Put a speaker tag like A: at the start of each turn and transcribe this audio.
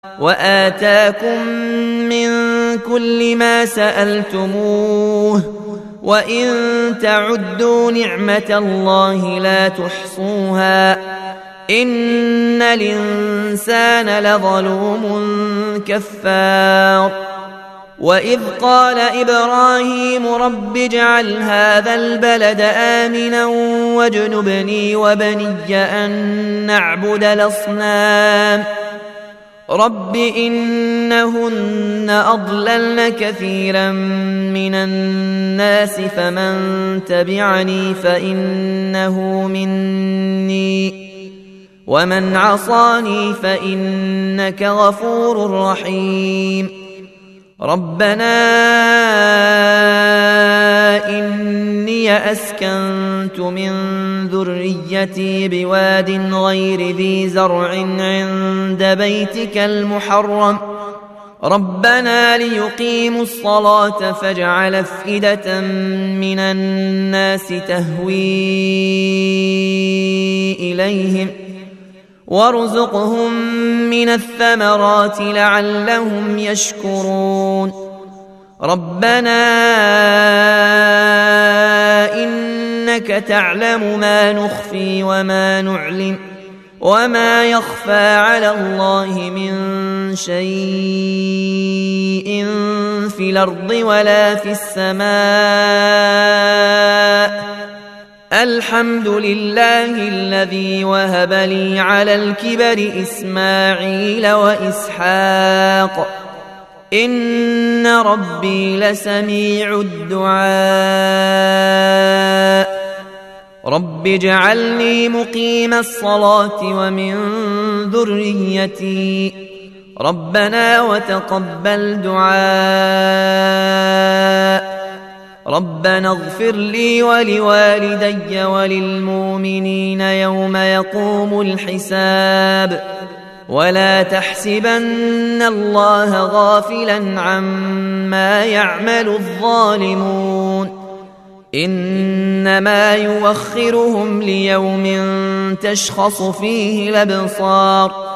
A: وآتاكم من كل ما سألتموه وإن تعدوا نعمة الله لا تحصوها إن الإنسان لظلوم كفار. وإذ قال إبراهيم رب اجعل هذا البلد آمنا واجنبني وبني أن نعبد الأصنام رب إنهن أضللن كثيرا من الناس فمن تبعني فإنه مني ومن عصاني فإنك غفور رحيم. ربنا إني أسكنت من ذريتي بواد غير ذي زرع عند بيتك المحرم ربنا ليقيموا الصلاة فاجعل أفئدة من الناس تهوي إليهم وارزقهم من الثمرات لعلهم يشكرون. ربنا إنك تعلم ما نخفي وما نعلن وما يخفى على الله من شيء في الأرض ولا في السماء الحمد لله الذي وهب لي على الكبر إسماعيل وإسحاق إن ربي لسميع الدعاء. رب اجعلني مقيم الصلاة ومن ذريتي ربنا وتقبل دعاء. ربنا اغفر لي ولوالدي وللمؤمنين يوم يقوم الحساب ولا تحسبن الله غافلا عما يعمل الظالمون إنما يوخرهم ليوم تشخص فيه الأبصار